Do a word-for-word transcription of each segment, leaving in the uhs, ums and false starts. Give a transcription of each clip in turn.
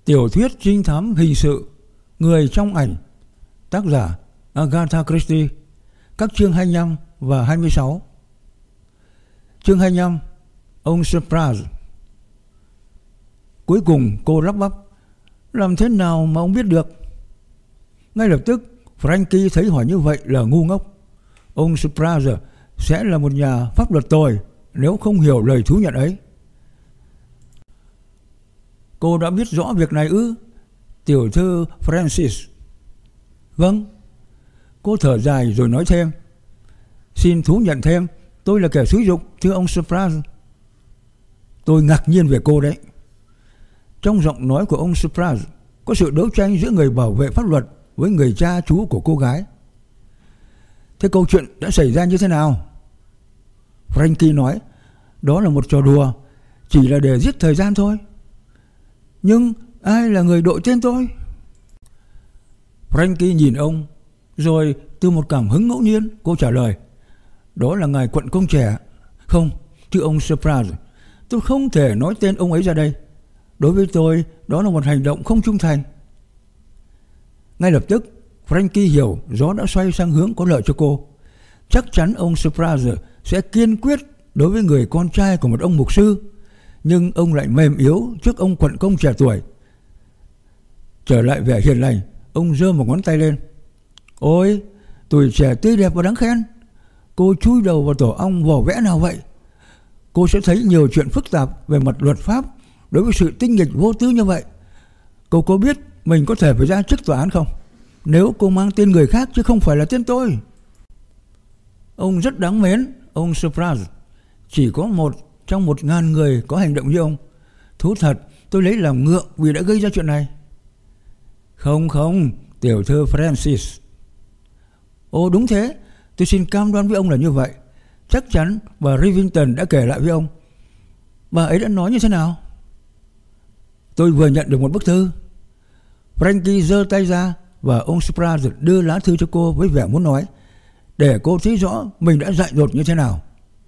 Tiểu thuyết trinh thám hình sự Người trong ảnh, tác giả Agatha Christie, các chương hai mươi lăm và hai mươi sáu. Chương hai mươi lăm, ông Surprise. Cuối cùng cô lắp bắp: làm thế nào mà ông biết được? Ngay lập tức Frankie thấy hỏi như vậy là ngu ngốc. Ông Surprise sẽ là một nhà pháp luật tồi nếu không hiểu lời thú nhận ấy. Cô đã biết rõ việc này ư, tiểu thư Francis? Vâng. Cô thở dài rồi nói thêm: xin thú nhận thêm, tôi là kẻ xúi giục, thưa ông Surprise. Tôi ngạc nhiên về cô đấy. Trong giọng nói của ông Surprise có sự đấu tranh giữa người bảo vệ pháp luật với người cha chú của cô gái. Thế câu chuyện đã xảy ra như thế nào? Frankie nói: đó là một trò đùa, chỉ là để giết thời gian thôi. Nhưng ai là người đội tên tôi? Frankie nhìn ông, rồi từ một cảm hứng ngẫu nhiên cô trả lời: đó là ngài quận công trẻ. Không, thưa ông Surprise, tôi không thể nói tên ông ấy ra đây. Đối với tôi, đó là một hành động không trung thành. Ngay lập tức Frankie hiểu gió đã xoay sang hướng có lợi cho cô. Chắc chắn ông Surprise sẽ kiên quyết đối với người con trai của một ông mục sư, nhưng ông lại mềm yếu trước ông quận công trẻ tuổi. Trở lại vẻ hiền lành, ông giơ một ngón tay lên: ôi, tuổi trẻ tươi đẹp và đáng khen. Cô chui đầu vào tổ ong vỏ vẽ nào vậy? Cô sẽ thấy nhiều chuyện phức tạp về mặt luật pháp đối với sự tinh nghịch vô tư như vậy. Cô có biết mình có thể phải ra chức tòa án không, nếu cô mang tên người khác chứ không phải là tên tôi? Ông rất đáng mến, ông Surprise. Chỉ có một trong một ngàn người có hành động như ông. Thú thật, tôi lấy làm ngượng vì đã gây ra chuyện này. Không không, tiểu thư Francis. Ồ đúng thế, tôi xin cam đoan với ông là như vậy. Chắc chắn bà Rivington đã kể lại với ông. Bà ấy đã nói như thế nào? Tôi vừa nhận được một bức thư. Frankie giơ tay ra và ông Surprise đưa lá thư cho cô với vẻ muốn nói, để cô thấy rõ mình đã dại dột như thế nào.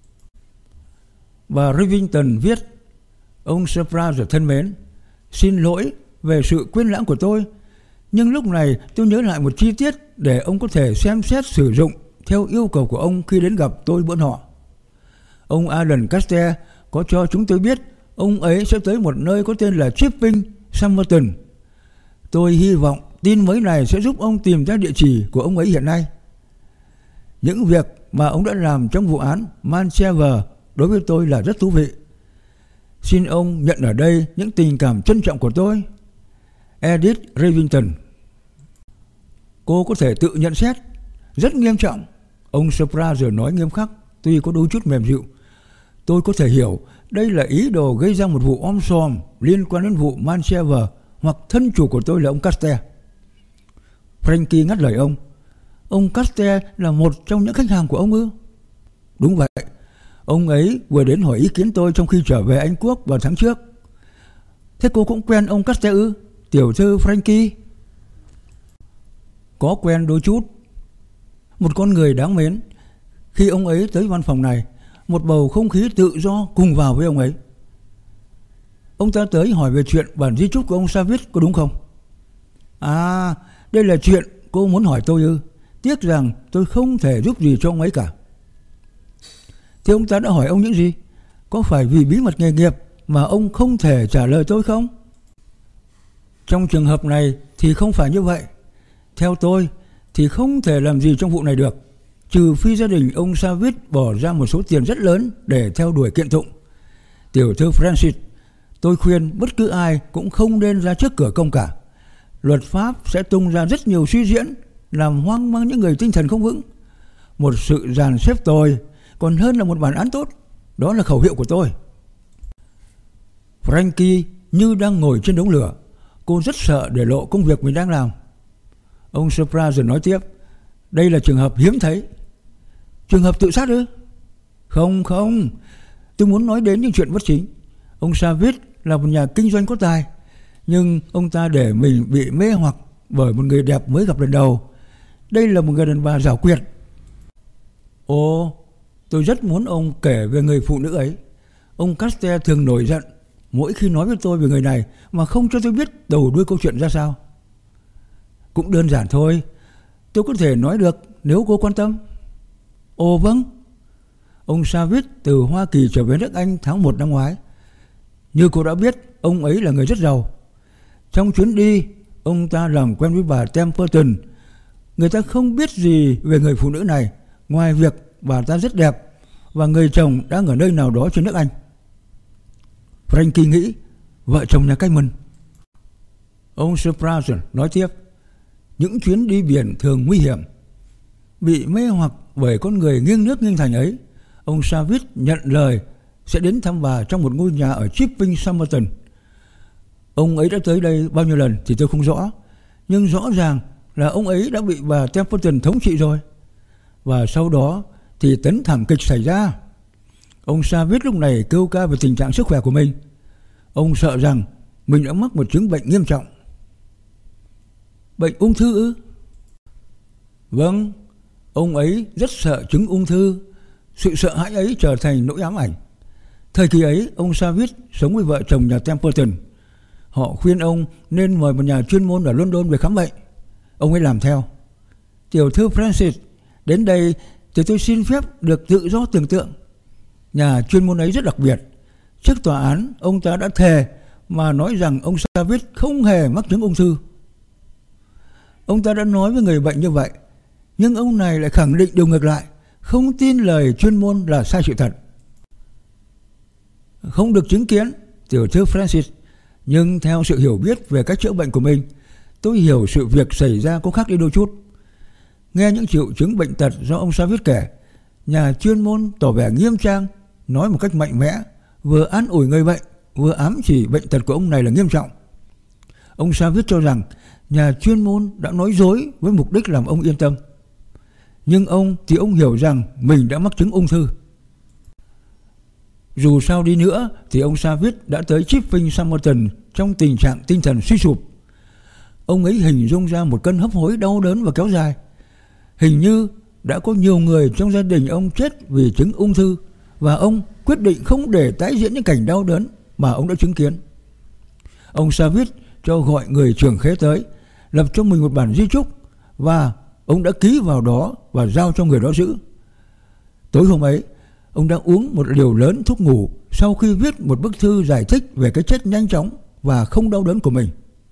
Bà Rivington viết: ông Surprise thân mến, xin lỗi về sự quên lãng của tôi, nhưng lúc này tôi nhớ lại một chi tiết để ông có thể xem xét sử dụng theo yêu cầu của ông khi đến gặp tôi bữa nọ. Ông Alan Caster có cho chúng tôi biết ông ấy sẽ tới một nơi có tên là Chipping Somerton. Tôi hy vọng tin mới này sẽ giúp ông tìm ra địa chỉ của ông ấy hiện nay. Những việc mà ông đã làm trong vụ án Manchester đối với tôi là rất thú vị. Xin ông nhận ở đây những tình cảm trân trọng của tôi. Edith Rivington. Cô có thể tự nhận xét. Rất nghiêm trọng, ông Surprise nói nghiêm khắc, tuy có đôi chút mềm dịu. Tôi có thể hiểu đây là ý đồ gây ra một vụ om sòm liên quan đến vụ Manchester, hoặc thân chủ của tôi là ông Caster. Frankie ngắt lời ông: ông Caster là một trong những khách hàng của ông ư? Đúng vậy. Ông ấy vừa đến hỏi ý kiến tôi trong khi trở về Anh Quốc vào tháng trước. Thế cô cũng quen ông Caster ư, tiểu thư Frankie? Có quen đôi chút. Một con người đáng mến. Khi ông ấy tới văn phòng này, một bầu không khí tự do cùng vào với ông ấy. Ông ta tới hỏi về chuyện bản di chúc của ông Savage, có đúng không? À, đây là chuyện cô muốn hỏi tôi ư? Tiếc rằng tôi không thể giúp gì cho ông ấy cả. Thế ông ta đã hỏi ông những gì? Có phải vì bí mật nghề nghiệp mà ông không thể trả lời tôi không? Trong trường hợp này thì không phải như vậy. Theo tôi thì không thể làm gì trong vụ này được, trừ phi gia đình ông Savage bỏ ra một số tiền rất lớn để theo đuổi kiện tụng. Tiểu thư Francis, tôi khuyên bất cứ ai cũng không nên ra trước cửa công cả. Luật pháp sẽ tung ra rất nhiều suy diễn, làm hoang mang những người tinh thần không vững. Một sự dàn xếp tồi còn hơn là một bản án tốt. Đó là khẩu hiệu của tôi. Frankie như đang ngồi trên đống lửa. Cô rất sợ để lộ công việc mình đang làm. Ông Surprise nói tiếp: đây là trường hợp hiếm thấy. Trường hợp tự sát ư? Không không, tôi muốn nói đến những chuyện bất chính. Ông Savage là một nhà kinh doanh có tài, nhưng ông ta để mình bị mê hoặc bởi một người đẹp mới gặp lần đầu. Đây là một người đàn bà giảo quyệt. Ồ, tôi rất muốn ông kể về người phụ nữ ấy. Ông Caster thường nổi giận mỗi khi nói với tôi về người này mà không cho tôi biết đầu đuôi câu chuyện ra sao? Cũng đơn giản thôi. Tôi có thể nói được nếu cô quan tâm. Ồ vâng. Ông Savit từ Hoa Kỳ trở về nước Anh tháng một năm ngoái. Như cô đã biết, ông ấy là người rất giàu. Trong chuyến đi, ông ta làm quen với bà Templeton. Người ta không biết gì về người phụ nữ này, ngoài việc bà ta rất đẹp và người chồng đang ở nơi nào đó trên nước Anh. Frankie nghĩ, vợ chồng nhà cách mình. Ông Surprise nói tiếp, những chuyến đi biển thường nguy hiểm. Bị mê hoặc bởi con người nghiêng nước nghiêng thành ấy, ông Savit nhận lời sẽ đến thăm bà trong một ngôi nhà ở Chipping Somerton. Ông ấy đã tới đây bao nhiêu lần thì tôi không rõ, nhưng rõ ràng là ông ấy đã bị bà Templeton thống trị rồi. Và sau đó thì tấn thảm kịch xảy ra. Ông Savit lúc này kêu ca về tình trạng sức khỏe của mình. Ông sợ rằng mình đã mắc một chứng bệnh nghiêm trọng. Bệnh ung thư ư? Vâng, ông ấy rất sợ chứng ung thư. Sự sợ hãi ấy trở thành nỗi ám ảnh. Thời kỳ ấy, ông Savit sống với vợ chồng nhà Templeton. Họ khuyên ông nên mời một nhà chuyên môn ở London về khám bệnh. Ông ấy làm theo. Tiểu thư Francis, đến đây thì tôi xin phép được tự do tưởng tượng. Nhà chuyên môn ấy rất đặc biệt. Trước tòa án, ông ta đã thề mà nói rằng ông Savit không hề mắc chứng ung thư. Ông ta đã nói với người bệnh như vậy, nhưng ông này lại khẳng định điều ngược lại, không tin lời chuyên môn là sai sự thật. Không được chứng kiến, tiểu thư Francis, nhưng theo sự hiểu biết về cách chữa bệnh của mình, tôi hiểu sự việc xảy ra có khác đi đôi chút. Nghe những triệu chứng bệnh tật do ông Savit kể, nhà chuyên môn tỏ vẻ nghiêm trang, nói một cách mạnh mẽ, vừa an ủi người bệnh, vừa ám chỉ bệnh tật của ông này là nghiêm trọng. Ông Savit cho rằng nhà chuyên môn đã nói dối với mục đích làm ông yên tâm. Nhưng ông thì ông hiểu rằng mình đã mắc chứng ung thư. Dù sao đi nữa thì ông Savit đã tới Chipping Somerton trong tình trạng tinh thần suy sụp. Ông ấy hình dung ra một cơn hấp hối đau đớn và kéo dài. Hình như đã có nhiều người trong gia đình ông chết vì chứng ung thư, và ông quyết định không để tái diễn những cảnh đau đớn mà ông đã chứng kiến. Ông Savit cho gọi người trưởng khế tới, lập cho mình một bản di chúc, và ông đã ký vào đó và giao cho người đó giữ. Tối hôm ấy, ông đã uống một liều lớn thuốc ngủ sau khi viết một bức thư giải thích về cái chết nhanh chóng và không đau đớn của mình.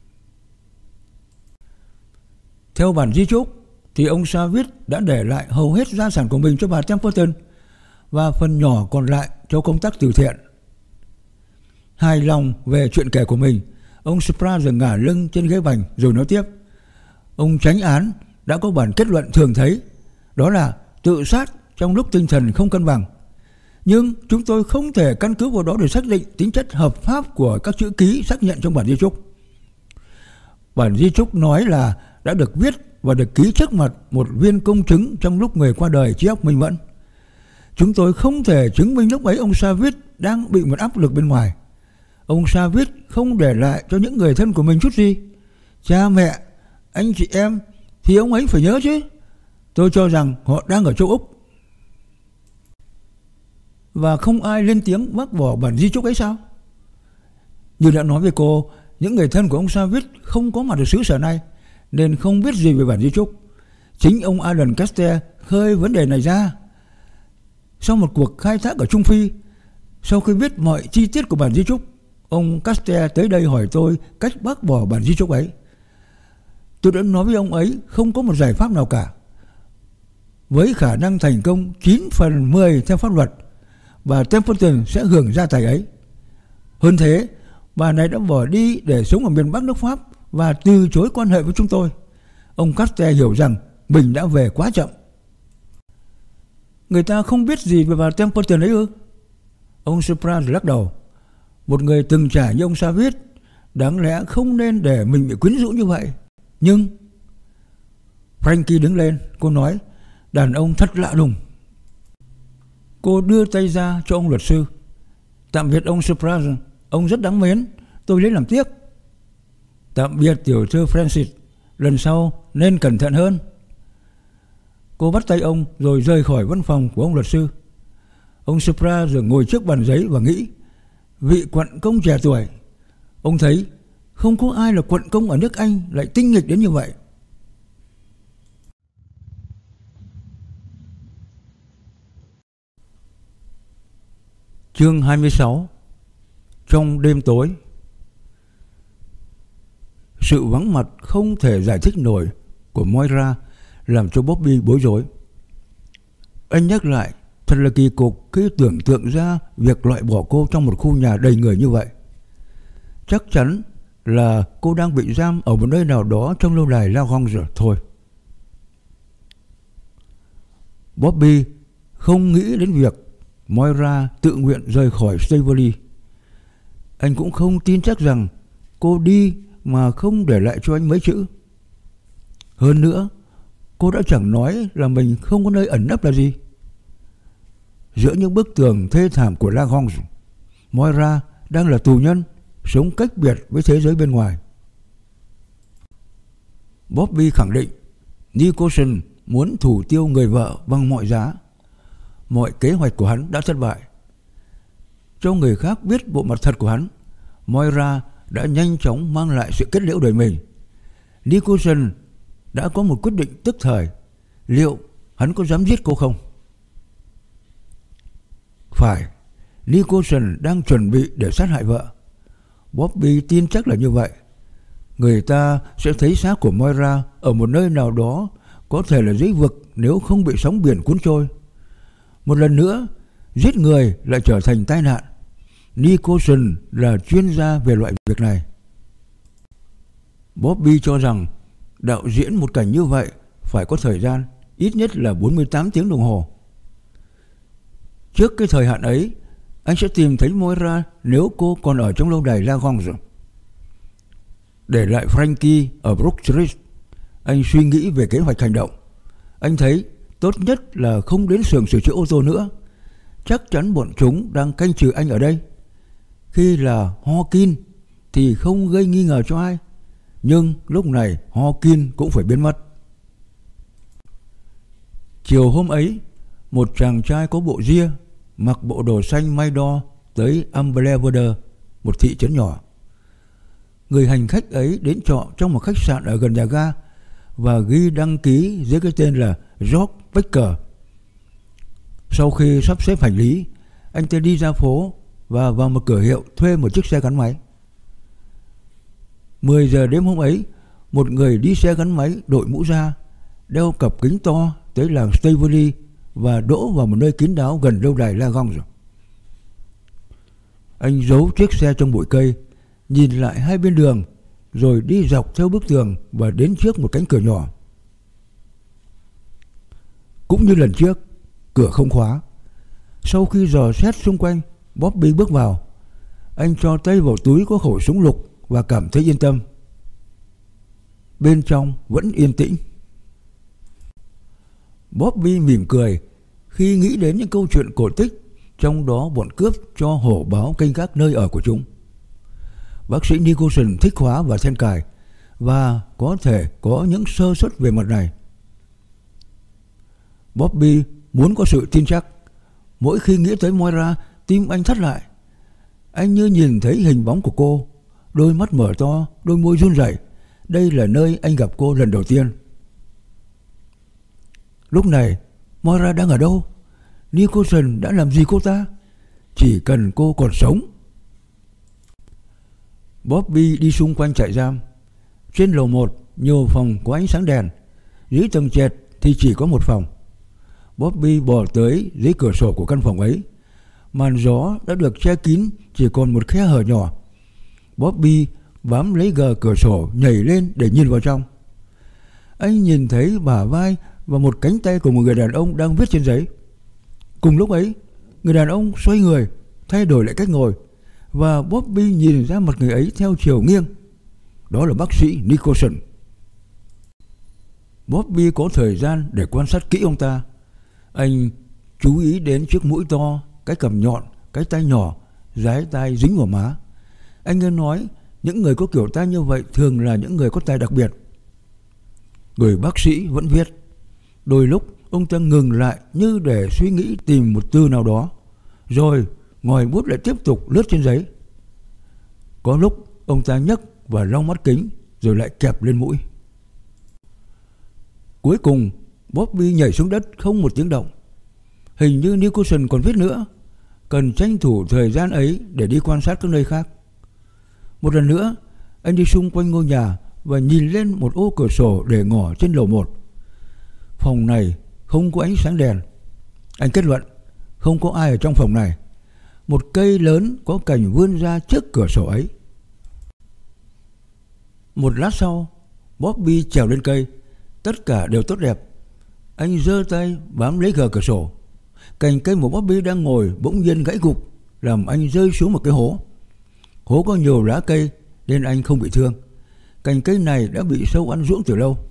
Theo bản di chúc thì ông Savit đã để lại hầu hết gia sản của mình cho bà Templeton và phần nhỏ còn lại cho công tác từ thiện. Hài lòng về chuyện kể của mình, ông Surprise ngả lưng trên ghế bành rồi nói tiếp. Ông chánh án đã có bản kết luận thường thấy, đó là tự sát trong lúc tinh thần không cân bằng. Nhưng chúng tôi không thể căn cứ vào đó để xác định tính chất hợp pháp của các chữ ký xác nhận trong bản di chúc. Bản di chúc nói là đã được viết và được ký trước mặt một viên công chứng trong lúc người qua đời trí óc minh mẫn. Chúng tôi không thể chứng minh lúc ấy ông Savit đang bị một áp lực bên ngoài. Ông Savit không để lại cho những người thân của mình chút gì. Cha mẹ, anh chị em thì ông ấy phải nhớ chứ. Tôi cho rằng họ đang ở châu Úc. Và không ai lên tiếng bác bỏ bản di chúc ấy sao? Như đã nói với cô, những người thân của ông Savit không có mặt ở xứ sở này nên không biết gì về bản di chúc. Chính ông Alan Caster khơi vấn đề này ra. Sau một cuộc khai thác ở Trung Phi, sau khi biết mọi chi tiết của bản di chúc, ông Caster tới đây hỏi tôi cách bác bỏ bản di chúc ấy. Tôi đã nói với ông ấy không có một giải pháp nào cả. Với khả năng thành công chín phần mười theo pháp luật, bà Templeton sẽ hưởng gia tài ấy. Hơn thế, bà này đã bỏ đi để sống ở miền Bắc nước Pháp và từ chối quan hệ với chúng tôi. Ông Caster hiểu rằng mình đã về quá chậm. Người ta không biết gì về bà Templeton ấy ư? Ông Surprise lắc đầu. Một người từng trải như ông Savit đáng lẽ không nên để mình bị quyến rũ như vậy. Nhưng Frankie đứng lên, cô nói, đàn ông thật lạ lùng. Cô đưa tay ra cho ông luật sư. Tạm biệt ông Surprise, ông rất đáng mến, tôi lấy làm tiếc. Tạm biệt tiểu thư Francis, lần sau nên cẩn thận hơn. Cô bắt tay ông rồi rời khỏi văn phòng của ông luật sư. Ông Surprise ngồi trước bàn giấy và nghĩ, vị quận công trẻ tuổi. Ông thấy không có ai là quận công ở nước Anh lại tinh nghịch đến như vậy. Chương hai mươi sáu. Trong đêm tối. Sự vắng mặt không thể giải thích nổi của Moira làm cho Bobby bối rối. Anh nhắc lại, thật là kỳ cục khi tưởng tượng ra việc loại bỏ cô trong một khu nhà đầy người như vậy. Chắc chắn là cô đang bị giam ở một nơi nào đó trong lâu đài La Grange thôi. Bobby không nghĩ đến việc Moira tự nguyện rời khỏi Staveley. Anh cũng không tin chắc rằng cô đi mà không để lại cho anh mấy chữ. Hơn nữa, cô đã chẳng nói là mình không có nơi ẩn nấp là gì. Giữa những bức tường thê thảm của La Grange, Moira đang là tù nhân, sống cách biệt với thế giới bên ngoài. Bobby khẳng định Nicholson muốn thủ tiêu người vợ bằng mọi giá. Mọi kế hoạch của hắn đã thất bại. Cho người khác biết bộ mặt thật của hắn, Moira đã nhanh chóng mang lại sự kết liễu đời mình. Nicholson đã có một quyết định tức thời. Liệu hắn có dám giết cô không? Phải, Nicholson đang chuẩn bị để sát hại vợ. Bobby tin chắc là như vậy. Người ta sẽ thấy xác của Moira ở một nơi nào đó, có thể là dưới vực nếu không bị sóng biển cuốn trôi. Một lần nữa, giết người lại trở thành tai nạn. Nicholson là chuyên gia về loại việc này. Bobby cho rằng đạo diễn một cảnh như vậy phải có thời gian ít nhất là bốn mươi tám tiếng đồng hồ. Trước cái thời hạn ấy, anh sẽ tìm thấy Moira nếu cô còn ở trong lâu đài La Grange. Để lại Frankie ở Brook Street, anh suy nghĩ về kế hoạch hành động. Anh thấy tốt nhất là không đến xưởng sửa chữa ô tô nữa. Chắc chắn bọn chúng đang canh trừ anh ở đây. Khi là Hawkins thì không gây nghi ngờ cho ai, nhưng lúc này Hawkins cũng phải biến mất. Chiều hôm ấy, một chàng trai có bộ ria, mặc bộ đồ xanh may đo tới Ambleverde, một thị trấn nhỏ. Người hành khách ấy đến trọ trong một khách sạn ở gần nhà ga và ghi đăng ký dưới cái tên là George Baker. Sau khi sắp xếp hành lý, anh ta đi ra phố và vào một cửa hiệu thuê một chiếc xe gắn máy. mười giờ đêm hôm ấy, một người đi xe gắn máy đội mũ da, đeo cặp kính to tới làng Staveley và đỗ vào một nơi kín đáo gần lâu đài La Grange. Anh giấu chiếc xe trong bụi cây, nhìn lại hai bên đường, rồi đi dọc theo bức tường và đến trước một cánh cửa nhỏ. Cũng như lần trước, cửa không khóa. Sau khi dò xét xung quanh, Bobby bước vào. Anh cho tay vào túi có khẩu súng lục và cảm thấy yên tâm. Bên trong vẫn yên tĩnh. Bobby mỉm cười khi nghĩ đến những câu chuyện cổ tích, trong đó bọn cướp cho hổ báo canh gác nơi ở của chúng. Bác sĩ Nicholson thích khóa và then cài, và có thể có những sơ suất về mặt này. Bobby muốn có sự tin chắc. Mỗi khi nghĩ tới Moira, tim anh thắt lại. Anh như nhìn thấy hình bóng của cô, đôi mắt mở to, đôi môi run rẩy. Đây là nơi anh gặp cô lần đầu tiên. Lúc này, Moira đang ở đâu? Nicholson đã làm gì cô ta? Chỉ cần cô còn sống. Bobby đi xung quanh trại giam. Trên lầu một, nhiều phòng có ánh sáng đèn. Dưới tầng trệt thì chỉ có một phòng. Bobby bò tới dưới cửa sổ của căn phòng ấy. Màn gió đã được che kín, chỉ còn một khe hở nhỏ. Bobby bám lấy gờ cửa sổ, nhảy lên để nhìn vào trong. Anh nhìn thấy bả vai và một cánh tay của một người đàn ông đang viết trên giấy. Cùng lúc ấy, người đàn ông xoay người, thay đổi lại cách ngồi, và Bobby nhìn ra mặt người ấy theo chiều nghiêng. Đó là bác sĩ Nicholson. Bobby có thời gian để quan sát kỹ ông ta. Anh chú ý đến chiếc mũi to, cái cằm nhọn, cái tay nhỏ, dái tai dính vào má. Anh nghe nói những người có kiểu tai như vậy thường là những người có tai đặc biệt. Người bác sĩ vẫn viết. Đôi lúc ông ta ngừng lại như để suy nghĩ tìm một từ nào đó, rồi ngòi bút lại tiếp tục lướt trên giấy. Có lúc ông ta nhấc và lau mắt kính rồi lại kẹp lên mũi. Cuối cùng Bobby nhảy xuống đất không một tiếng động. Hình như Nicholson còn viết nữa, cần tranh thủ thời gian ấy để đi quan sát các nơi khác. Một lần nữa anh đi xung quanh ngôi nhà và nhìn lên một ô cửa sổ để ngỏ trên lầu một. Phòng này không có ánh sáng đèn. Anh kết luận không có ai ở trong phòng này. Một cây lớn có cành vươn ra trước cửa sổ ấy. Một lát sau, Bobby trèo lên cây. Tất cả đều tốt đẹp. Anh giơ tay bám lấy gờ cửa sổ. Cành cây mà Bobby đang ngồi bỗng nhiên gãy gục, làm anh rơi xuống một cái hố. Hố có nhiều lá cây nên anh không bị thương. Cành cây này đã bị sâu ăn ruỗng từ lâu.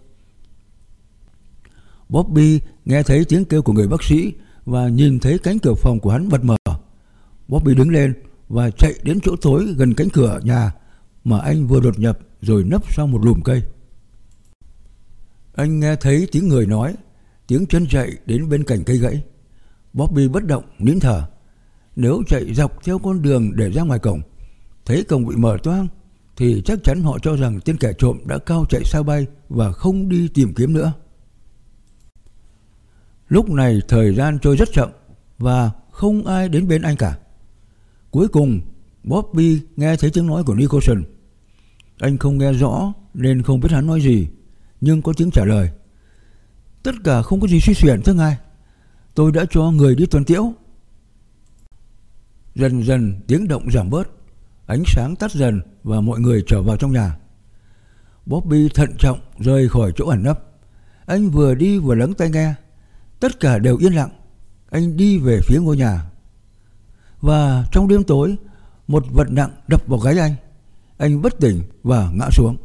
Bobby nghe thấy tiếng kêu của người bác sĩ và nhìn thấy cánh cửa phòng của hắn bật mở. Bobby đứng lên và chạy đến chỗ tối gần cánh cửa nhà mà anh vừa đột nhập rồi nấp sau một lùm cây. Anh nghe thấy tiếng người nói, tiếng chân chạy đến bên cạnh cây gãy. Bobby bất động nín thở. Nếu chạy dọc theo con đường để ra ngoài cổng, thấy cổng bị mở toang, thì chắc chắn họ cho rằng tên kẻ trộm đã cao chạy sao bay và không đi tìm kiếm nữa. Lúc này thời gian trôi rất chậm và không ai đến bên anh cả. Cuối cùng Bobby nghe thấy tiếng nói của Nicholson. Anh không nghe rõ nên không biết hắn nói gì, nhưng có tiếng trả lời. Tất cả không có gì suy xuyển thưa ngài. Tôi đã cho người đi tuần tiễu. Dần dần tiếng động giảm bớt, ánh sáng tắt dần và mọi người trở vào trong nhà. Bobby thận trọng rời khỏi chỗ ẩn nấp. Anh vừa đi vừa lắng tai nghe. Tất cả đều yên lặng. Anh đi về phía ngôi nhà. Và trong đêm tối, một vật nặng đập vào gáy anh. Anh bất tỉnh và ngã xuống.